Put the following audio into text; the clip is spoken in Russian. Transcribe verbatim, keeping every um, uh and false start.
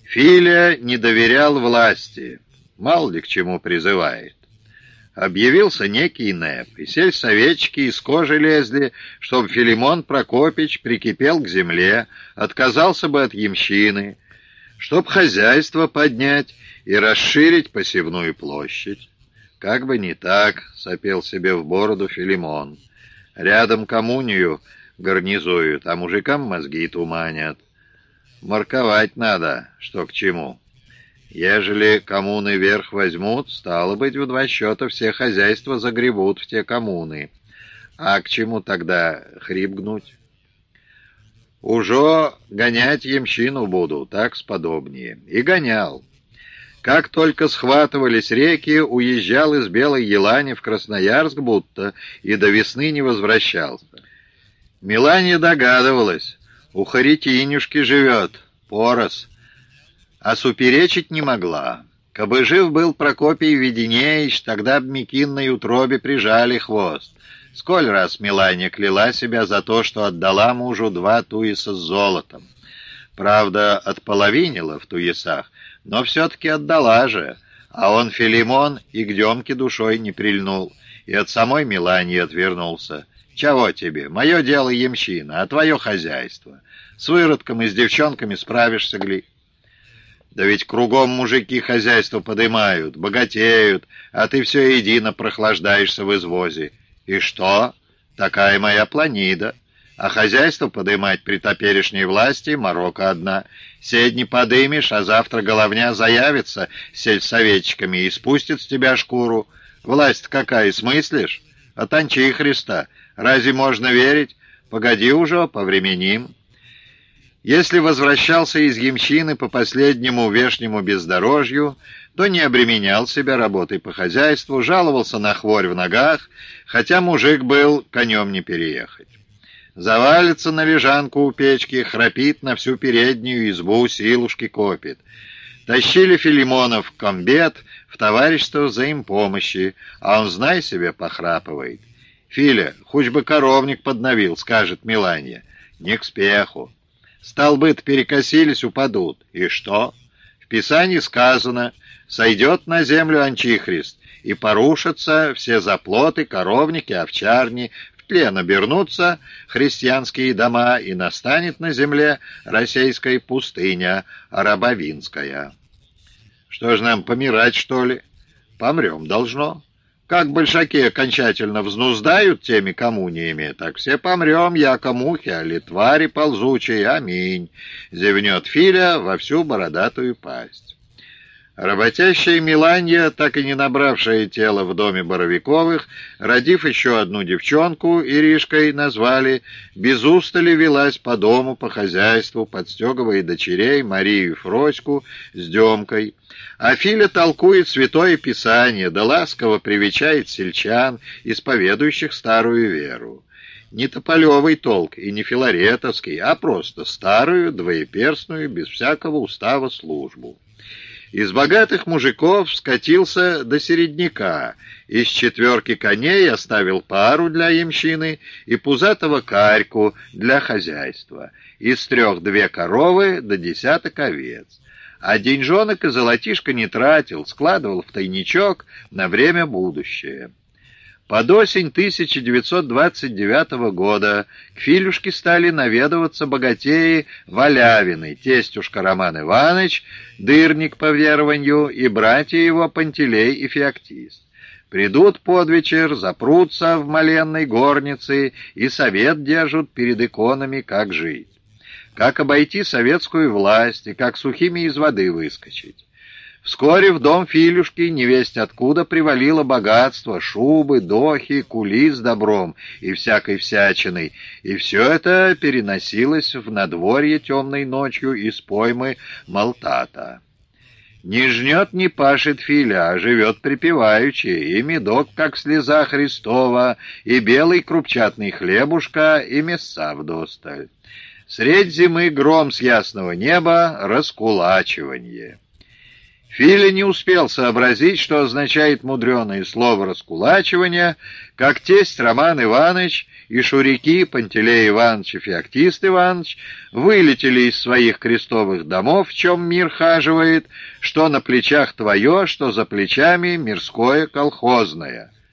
Филя не доверял власти, мало ли к чему призывает. Объявился некий Нэп, и сельсоветчики из кожи лезли, чтобы Филимон Прокопич прикипел к земле, отказался бы от ямщины, чтоб хозяйство поднять и расширить посевную площадь. Как бы не так, сопел себе в бороду Филимон. Рядом коммунию гарнизуют, а мужикам мозги туманят. Марковать надо, что к чему. Ежели коммуны верх возьмут, стало быть, в два счета все хозяйства загребут в те коммуны. А к чему тогда хрип гнуть? Уже гонять ямщину буду, так сподобнее. И гонял. Как только схватывались реки, уезжал из Белой Елани в Красноярск будто и до весны не возвращался. Мелания догадывалась. У Харитинюшки живет, порос, а суперечить не могла. Кабы жив был Прокопий Веденеич, тогда б Микинной утробе прижали хвост. Сколь раз Мелания кляла себя за то, что отдала мужу два туеса с золотом. Правда, отполовинила в туесах, но все-таки отдала же, а он, Филимон, и к Демке душой не прильнул, и от самой Мелании отвернулся. «Чего тебе? Мое дело ямщина, а твое хозяйство. С выродком и с девчонками справишься, гли». «Да ведь кругом мужики хозяйство подымают, богатеют, а ты все едино прохлаждаешься в извозе. И что? Такая моя планида. А хозяйство подымать при топерешней власти морока одна. Седни подымешь, а завтра головня заявится с сельсоветчиками и спустит с тебя шкуру. Власть какая, смыслишь? Отончи Христа. Разве можно верить? Погоди уже, повременим». Если возвращался из ямщины по последнему вешнему бездорожью, то не обременял себя работой по хозяйству, жаловался на хворь в ногах, хотя мужик был конем не переехать. Завалится на лежанку у печки, храпит на всю переднюю избу, силушки копит. Тащили Филимона в комбет, в товарищество взаимпомощи, а он, знай себе, похрапывает. «Филя, хоть бы коровник подновил», — скажет Мелания. «Не к спеху. Столбы-то перекосились, упадут. И что? В Писании сказано, сойдет на землю Анчихрист, и порушатся все заплоты, коровники, овчарни, в тлен обернутся христианские дома, и настанет на земле российская пустыня, арабовинская». Что ж нам, помирать, что ли? Помрем должно. Как большаки окончательно взнуздают теми коммуниями, так все помрем, яко мухи, али твари ползучие, аминь, зевнет Филя во всю бородатую пасть. Работящая Меланья, так и не набравшая тело в доме Боровиковых, родив еще одну девчонку, Иришкой назвали, без устали велась по дому, по хозяйству, подстегивая дочерей Марию и Фроську с Демкой. А Филя толкует Святое Писание, да ласково привечает сельчан, исповедующих старую веру. Не тополевый толк и не филаретовский, а просто старую, двоеперстную, без всякого устава службу. Из богатых мужиков скатился до середняка, из четверки коней оставил пару для ямщины и пузатого карьку для хозяйства, из трех две коровы до десяток овец. А деньжонок и золотишко не тратил, складывал в тайничок на время будущее. Под осень тысяча девятьсот двадцать девятого года к Филюшке стали наведываться богатеи Валявины, тестюшка Роман Иванович, дырник по верованию, и братья его Пантелей и Феоктист. Придут под вечер, запрутся в моленной горнице и совет держат перед иконами, как жить, как обойти советскую власть и как сухими из воды выскочить. Вскоре в дом Филюшки невесть откуда привалило богатство, шубы, дохи, кули с добром и всякой всячиной, и все это переносилось в надворье темной ночью из поймы Малтата. Не жнет, не пашет Филя, а живет припеваючи, и медок, как слеза Христова, и белый крупчатный хлебушка, и мяса вдосталь. Средь зимы гром с ясного неба, раскулачиванье. Филя не успел сообразить, что означает мудреное слово «раскулачивание», как тесть Роман Иванович и Шурики, Пантелей Иванович и Феоктист Иванович вылетели из своих крестовых домов, в чем мир хаживает, что на плечах твое, что за плечами мирское колхозное.